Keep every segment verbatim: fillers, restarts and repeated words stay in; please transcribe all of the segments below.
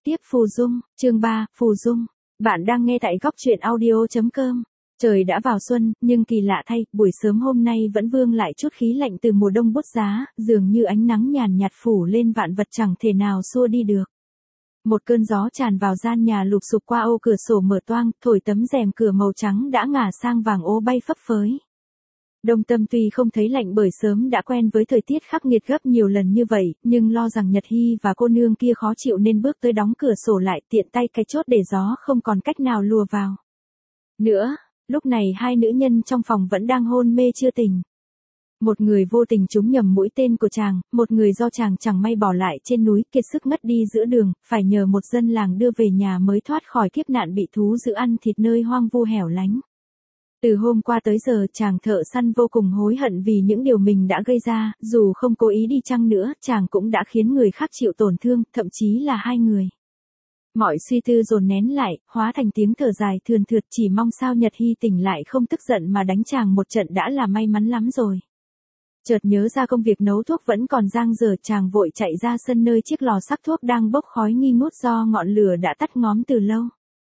tiếp Phù Dung, chương ba, Phù Dung. Bạn đang nghe tại góc truyện audio.com. Trời đã vào xuân, nhưng kỳ lạ thay, buổi sớm hôm nay vẫn vương lại chút khí lạnh từ mùa đông buốt giá, dường như ánh nắng nhàn nhạt phủ lên vạn vật chẳng thể nào xua đi được. Một cơn gió tràn vào gian nhà lụp xụp qua ô cửa sổ mở toang, thổi tấm rèm cửa màu trắng đã ngả sang vàng ố bay phấp phới. Đông Tâm tuy không thấy lạnh bởi sớm đã quen với thời tiết khắc nghiệt gấp nhiều lần như vậy, nhưng lo rằng Nhật Hy và cô nương kia khó chịu nên bước tới đóng cửa sổ lại, tiện tay cái chốt để gió không còn cách nào lùa vào. Nữa, lúc này hai nữ nhân trong phòng vẫn đang hôn mê chưa tỉnh. Một người vô tình trúng nhầm mũi tên của chàng, một người do chàng chẳng may bỏ lại trên núi kiệt sức ngất đi giữa đường, phải nhờ một dân làng đưa về nhà mới thoát khỏi kiếp nạn bị thú dữ ăn thịt nơi hoang vu hẻo lánh. Từ hôm qua tới giờ chàng thợ săn vô cùng hối hận vì những điều mình đã gây ra, dù không cố ý đi chăng nữa, chàng cũng đã khiến người khác chịu tổn thương, thậm chí là hai người. Mọi suy tư dồn nén lại, hóa thành tiếng thở dài thườn thượt, chỉ mong sao Nhật Hy tỉnh lại không tức giận mà đánh chàng một trận đã là may mắn lắm rồi. Chợt nhớ ra công việc nấu thuốc vẫn còn dang dở, chàng vội chạy ra sân nơi chiếc lò sắc thuốc đang bốc khói nghi ngút do ngọn lửa đã tắt ngóm từ lâu.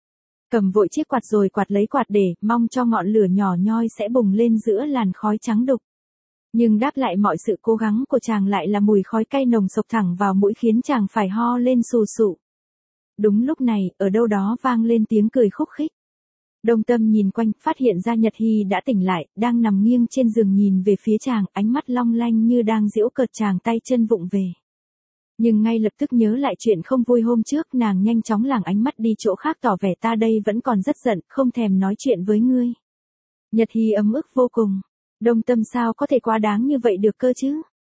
Cầm vội chiếc quạt rồi quạt lấy quạt để, mong cho ngọn lửa nhỏ nhoi sẽ bùng lên giữa làn khói trắng đục. Nhưng đáp lại mọi sự cố gắng của chàng lại là mùi khói cay nồng sộc thẳng vào mũi khiến chàng phải ho lên sù sụ. Đúng lúc này, ở đâu đó vang lên tiếng cười khúc khích. Đông Tâm nhìn quanh, phát hiện ra Nhật Hy đã tỉnh lại, đang nằm nghiêng trên giường nhìn về phía chàng, ánh mắt long lanh như đang giễu cợt chàng tay chân vụng về. Nhưng ngay lập tức nhớ lại chuyện không vui hôm trước, nàng nhanh chóng lảng ánh mắt đi chỗ khác tỏ vẻ ta đây vẫn còn rất giận, không thèm nói chuyện với ngươi. Nhật Hy ấm ức vô cùng. Đông Tâm sao có thể quá đáng như vậy được cơ chứ?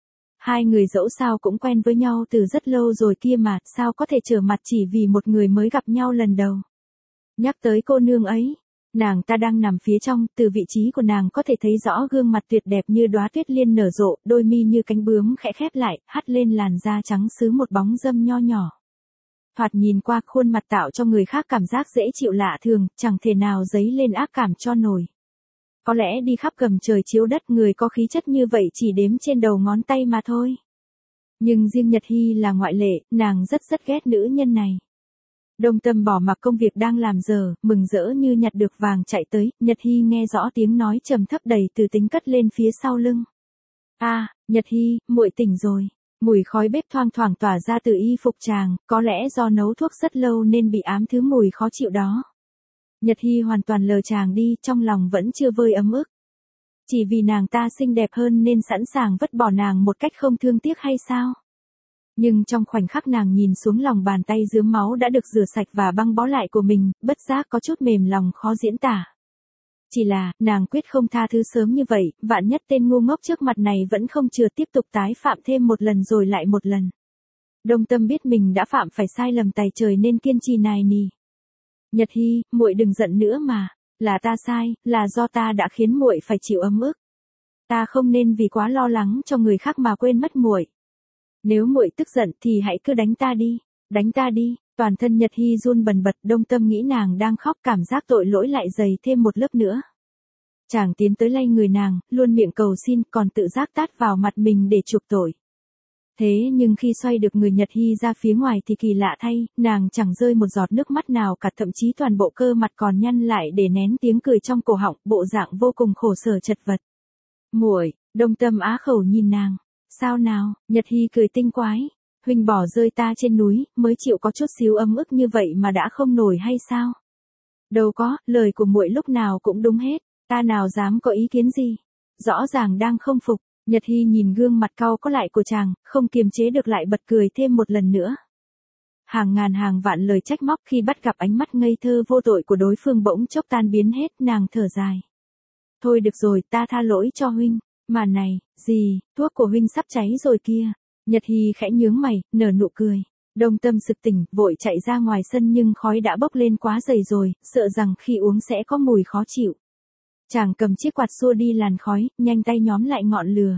Hai người dẫu sao cũng quen với nhau từ rất lâu rồi kia mà, sao có thể trở mặt chỉ vì một người mới gặp nhau lần đầu. Nhắc tới cô nương ấy, nàng ta đang nằm phía trong, từ vị trí của nàng có thể thấy rõ gương mặt tuyệt đẹp như đóa tuyết liên nở rộ, đôi mi như cánh bướm khẽ khép lại, hắt lên làn da trắng sứ một bóng râm nho nhỏ. Thoạt nhìn qua khuôn mặt tạo cho người khác cảm giác dễ chịu lạ thường, chẳng thể nào dấy lên ác cảm cho nổi. Có lẽ đi khắp gầm trời chiếu đất người có khí chất như vậy chỉ đếm trên đầu ngón tay mà thôi. Nhưng riêng Nhật Hy là ngoại lệ, nàng rất rất ghét nữ nhân này. Đông Tâm bỏ mặc công việc đang làm giờ, mừng rỡ như nhặt được vàng chạy tới, Nhật Hy nghe rõ tiếng nói trầm thấp đầy từ tính cất lên phía sau lưng. A, à, Nhật Hy, muội tỉnh rồi. Mùi khói bếp thoang thoảng tỏa ra từ y phục chàng, có lẽ do nấu thuốc rất lâu nên bị ám thứ mùi khó chịu đó. Nhật Hy hoàn toàn lờ chàng đi, trong lòng vẫn chưa vơi ấm ức. Chỉ vì nàng ta xinh đẹp hơn nên sẵn sàng vứt bỏ nàng một cách không thương tiếc hay sao? Nhưng trong khoảnh khắc nàng nhìn xuống lòng bàn tay rướm máu đã được rửa sạch và băng bó lại của mình, bất giác có chút mềm lòng khó diễn tả. Chỉ là, nàng quyết không tha thứ sớm như vậy, vạn nhất tên ngu ngốc trước mặt này vẫn không chừa tiếp tục tái phạm thêm một lần rồi lại một lần. Đông Tâm biết mình đã phạm phải sai lầm tày trời nên kiên trì nài nỉ. Nhật Hy, muội đừng giận nữa mà, là ta sai, là do ta đã khiến muội phải chịu ấm ức. Ta không nên vì quá lo lắng cho người khác mà quên mất muội. Nếu muội tức giận thì hãy cứ đánh ta đi, đánh ta đi. Toàn thân Nhật Hy run bần bật, Đông Tâm nghĩ nàng đang khóc, cảm giác tội lỗi lại dày thêm một lớp nữa. Chàng tiến tới lay người nàng, luôn miệng cầu xin, còn tự giác tát vào mặt mình để chuộc tội. Thế nhưng khi xoay được người Nhật Hy ra phía ngoài thì kỳ lạ thay, nàng chẳng rơi một giọt nước mắt nào cả, thậm chí toàn bộ cơ mặt còn nhăn lại để nén tiếng cười trong cổ họng, bộ dạng vô cùng khổ sở chật vật. Muội, Đông Tâm á khẩu nhìn nàng. Sao nào? Nhật Hy cười tinh quái. Huynh bỏ rơi ta trên núi, mới chịu có chút xíu ấm ức như vậy mà đã không nổi hay sao? Đâu có, lời của muội lúc nào cũng đúng hết, ta nào dám có ý kiến gì? Rõ ràng đang không phục. Nhật Hy nhìn gương mặt cau có lại của chàng, không kiềm chế được lại bật cười thêm một lần nữa. Hàng ngàn hàng vạn lời trách móc khi bắt gặp ánh mắt ngây thơ vô tội của đối phương bỗng chốc tan biến hết, nàng thở dài. Thôi được rồi, ta tha lỗi cho huynh. Mà này, gì, thuốc của huynh sắp cháy rồi kia. Nhật Hy khẽ nhướng mày, nở nụ cười. Đông Tâm sực tỉnh, vội chạy ra ngoài sân nhưng khói đã bốc lên quá dày rồi, sợ rằng khi uống sẽ có mùi khó chịu. Chàng cầm chiếc quạt xua đi làn khói, nhanh tay nhóm lại ngọn lửa.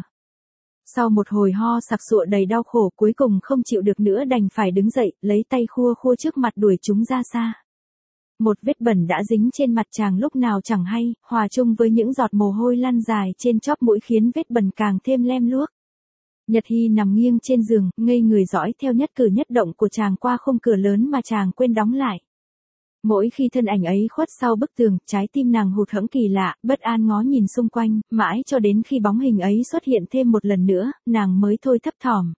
Sau một hồi ho sặc sụa đầy đau khổ, cuối cùng không chịu được nữa đành phải đứng dậy, lấy tay khua khua trước mặt đuổi chúng ra xa. Một vết bẩn đã dính trên mặt chàng lúc nào chẳng hay, hòa chung với những giọt mồ hôi lăn dài trên chóp mũi khiến vết bẩn càng thêm lem luốc. Nhật Hy nằm nghiêng trên giường, ngây người dõi theo nhất cử nhất động của chàng qua khung cửa lớn mà chàng quên đóng lại. Mỗi khi thân ảnh ấy khuất sau bức tường, trái tim nàng hụt hẫng kỳ lạ, bất an ngó nhìn xung quanh, mãi cho đến khi bóng hình ấy xuất hiện thêm một lần nữa, nàng mới thôi thấp thỏm.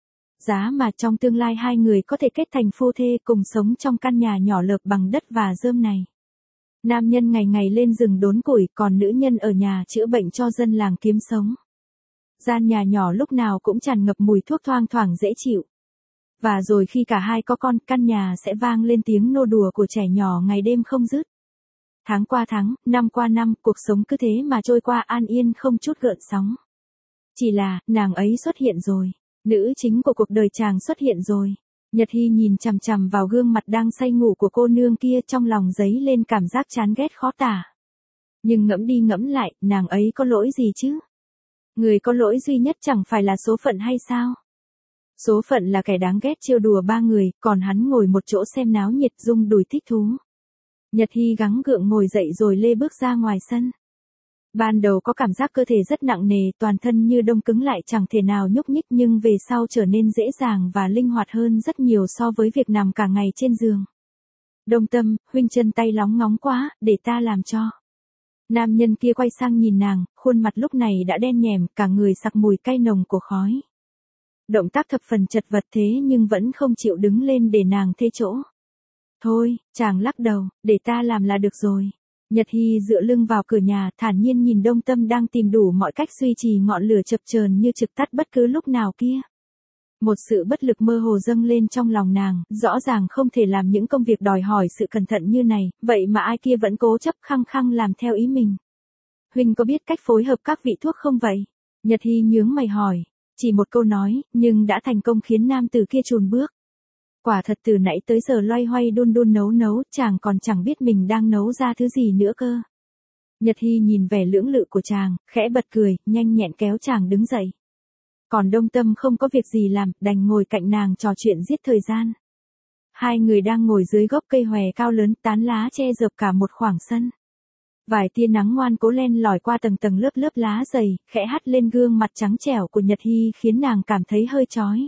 Giá mà trong tương lai hai người có thể kết thành phu thê cùng sống trong căn nhà nhỏ lợp bằng đất và rơm này. Nam nhân ngày ngày lên rừng đốn củi, còn nữ nhân ở nhà chữa bệnh cho dân làng kiếm sống. Gian nhà nhỏ lúc nào cũng tràn ngập mùi thuốc thoang thoảng dễ chịu. Và rồi khi cả hai có con, căn nhà sẽ vang lên tiếng nô đùa của trẻ nhỏ ngày đêm không dứt. Tháng qua tháng, năm qua năm, cuộc sống cứ thế mà trôi qua an yên không chút gợn sóng. Chỉ là, nàng ấy xuất hiện rồi. Nữ chính của cuộc đời chàng xuất hiện rồi. Nhật Hy nhìn chằm chằm vào gương mặt đang say ngủ của cô nương kia, trong lòng dấy lên cảm giác chán ghét khó tả. Nhưng ngẫm đi ngẫm lại, nàng ấy có lỗi gì chứ? Người có lỗi duy nhất chẳng phải là số phận hay sao? Số phận là kẻ đáng ghét trêu đùa ba người, còn hắn ngồi một chỗ xem náo nhiệt rung đùi thích thú. Nhật Hy gắng gượng ngồi dậy rồi lê bước ra ngoài sân. Ban đầu có cảm giác cơ thể rất nặng nề, toàn thân như đông cứng lại chẳng thể nào nhúc nhích, nhưng về sau trở nên dễ dàng và linh hoạt hơn rất nhiều so với việc nằm cả ngày trên giường. Đông Tâm, huynh chân tay lóng ngóng quá, để ta làm cho. Nam nhân kia quay sang nhìn nàng, khuôn mặt lúc này đã đen nhèm, cả người sặc mùi cay nồng của khói. Động tác thập phần chật vật thế nhưng vẫn không chịu đứng lên để nàng thế chỗ. Thôi, chàng lắc đầu, để ta làm là được rồi. Nhật Hy dựa lưng vào cửa nhà, thản nhiên nhìn Đông Tâm đang tìm đủ mọi cách duy trì ngọn lửa chập chờn như trực tắt bất cứ lúc nào kia. Một sự bất lực mơ hồ dâng lên trong lòng nàng, rõ ràng không thể làm những công việc đòi hỏi sự cẩn thận như này, vậy mà ai kia vẫn cố chấp khăng khăng làm theo ý mình. Huynh có biết cách phối hợp các vị thuốc không vậy? Nhật Hy nhướng mày hỏi. Chỉ một câu nói, nhưng đã thành công khiến nam tử kia chùn bước. Quả thật từ nãy tới giờ loay hoay đun đun nấu nấu, chàng còn chẳng biết mình đang nấu ra thứ gì nữa cơ. Nhật Hy nhìn vẻ lưỡng lự của chàng, khẽ bật cười, nhanh nhẹn kéo chàng đứng dậy. Còn Đông Tâm không có việc gì làm, đành ngồi cạnh nàng trò chuyện giết thời gian. Hai người đang ngồi dưới gốc cây hòe cao lớn, tán lá che dợp cả một khoảng sân. Vài tia nắng ngoan cố len lỏi qua tầng tầng lớp lớp lá dày, khẽ hắt lên gương mặt trắng trẻo của Nhật Hy khiến nàng cảm thấy hơi chói.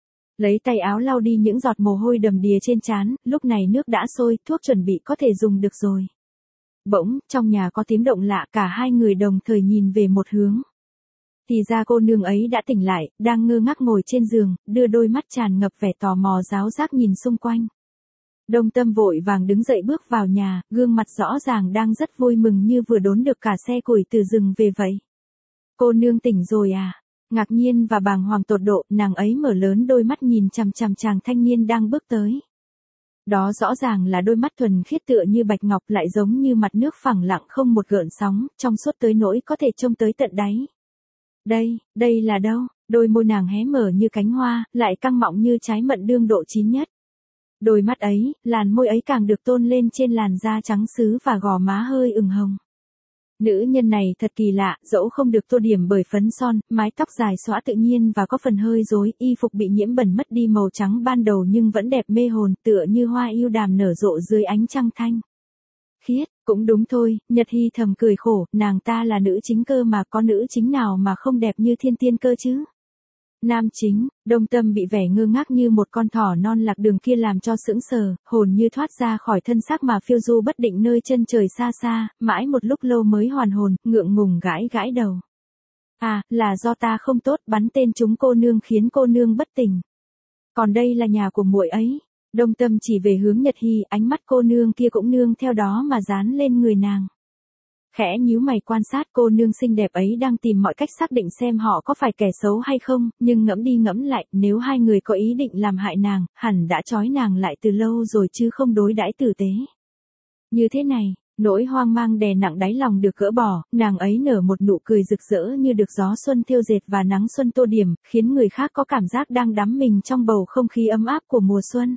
Lấy tay áo lau đi những giọt mồ hôi đầm đìa trên trán, lúc này nước đã sôi, thuốc chuẩn bị có thể dùng được rồi. Bỗng, trong nhà có tiếng động lạ, cả hai người đồng thời nhìn về một hướng. Thì ra cô nương ấy đã tỉnh lại, đang ngơ ngác ngồi trên giường, đưa đôi mắt tràn ngập vẻ tò mò ráo rác nhìn xung quanh. Đông Tâm vội vàng đứng dậy bước vào nhà, gương mặt rõ ràng đang rất vui mừng như vừa đốn được cả xe củi từ rừng về vậy. Cô nương tỉnh rồi à? Ngạc nhiên và bàng hoàng tột độ, nàng ấy mở lớn đôi mắt nhìn chằm chằm chàng thanh niên đang bước tới. Đó rõ ràng là đôi mắt thuần khiết tựa như bạch ngọc, lại giống như mặt nước phẳng lặng không một gợn sóng, trong suốt tới nỗi có thể trông tới tận đáy. Đây, đây là đâu? Đôi môi nàng hé mở như cánh hoa, lại căng mọng như trái mận đương độ chín nhất. Đôi mắt ấy, làn môi ấy càng được tôn lên trên làn da trắng sứ và gò má hơi ửng hồng. Nữ nhân này thật kỳ lạ, dẫu không được tô điểm bởi phấn son, mái tóc dài xõa tự nhiên và có phần hơi rối, y phục bị nhiễm bẩn mất đi màu trắng ban đầu nhưng vẫn đẹp mê hồn, tựa như hoa yêu đàm nở rộ dưới ánh trăng thanh. Khiết, cũng đúng thôi, Nhật Hy thầm cười khổ, nàng ta là nữ chính cơ mà, có nữ chính nào mà không đẹp như thiên tiên cơ chứ? Nam chính, Đông Tâm bị vẻ ngơ ngác như một con thỏ non lạc đường kia làm cho sững sờ, hồn như thoát ra khỏi thân xác mà phiêu du bất định nơi chân trời xa xa, mãi một lúc lâu mới hoàn hồn, ngượng ngùng gãi gãi đầu. À, là do ta không tốt, bắn tên trúng cô nương khiến cô nương bất tỉnh. Còn đây là nhà của muội ấy. Đông Tâm chỉ về hướng Nhật Hy, ánh mắt cô nương kia cũng nương theo đó mà dán lên người nàng. Khẽ nhíu mày quan sát cô nương xinh đẹp ấy đang tìm mọi cách xác định xem họ có phải kẻ xấu hay không, nhưng ngẫm đi ngẫm lại, nếu hai người có ý định làm hại nàng, hẳn đã trói nàng lại từ lâu rồi chứ không đối đãi tử tế. Như thế này, nỗi hoang mang đè nặng đáy lòng được gỡ bỏ, nàng ấy nở một nụ cười rực rỡ như được gió xuân thêu dệt và nắng xuân tô điểm, khiến người khác có cảm giác đang đắm mình trong bầu không khí ấm áp của mùa xuân.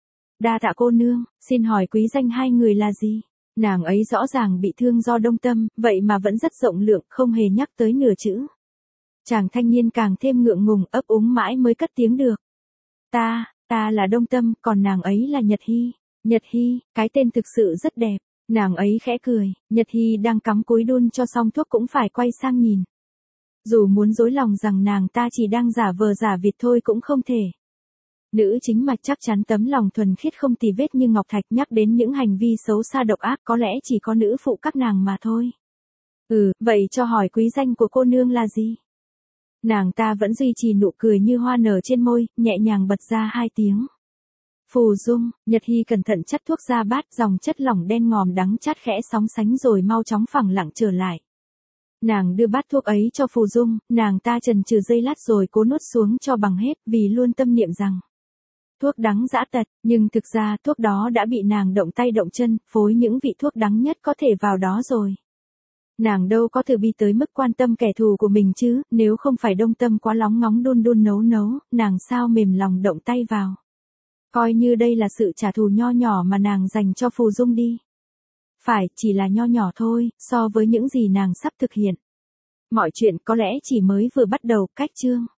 Đa tạ cô nương, xin hỏi quý danh hai người là gì? Nàng ấy rõ ràng bị thương do Đông Tâm, vậy mà vẫn rất rộng lượng, không hề nhắc tới nửa chữ. Chàng thanh niên càng thêm ngượng ngùng, ấp úng mãi mới cất tiếng được. Ta, ta là Đông Tâm, còn nàng ấy là Nhật Hy. Nhật Hy, cái tên thực sự rất đẹp. Nàng ấy khẽ cười, Nhật Hy đang cắm cúi đun cho xong thuốc cũng phải quay sang nhìn. Dù muốn dối lòng rằng nàng ta chỉ đang giả vờ giả vịt thôi cũng không thể. Nữ chính mạch chắc chắn tấm lòng thuần khiết không tì vết như ngọc thạch, nhắc đến những hành vi xấu xa độc ác có lẽ chỉ có nữ phụ các nàng mà thôi. Ừ, vậy cho hỏi quý danh của cô nương là gì? Nàng ta vẫn duy trì nụ cười như hoa nở trên môi, nhẹ nhàng bật ra hai tiếng. Phù Dung. Nhật Hy cẩn thận chắt thuốc ra bát, dòng chất lỏng đen ngòm đắng chát khẽ sóng sánh rồi mau chóng phẳng lặng trở lại. Nàng đưa bát thuốc ấy cho Phù Dung, nàng ta chần chừ giây lát rồi cố nuốt xuống cho bằng hết, vì luôn tâm niệm rằng thuốc đắng dã tật, nhưng thực ra thuốc đó đã bị nàng động tay động chân, phối những vị thuốc đắng nhất có thể vào đó rồi. Nàng đâu có từ bi tới mức quan tâm kẻ thù của mình chứ, nếu không phải đông tâm quá lóng ngóng đun đun nấu nấu, nàng sao mềm lòng động tay vào. Coi như đây là sự trả thù nho nhỏ mà nàng dành cho Phù Dung đi. Phải, chỉ là nho nhỏ thôi, so với những gì nàng sắp thực hiện. Mọi chuyện có lẽ chỉ mới vừa bắt đầu, cách chương.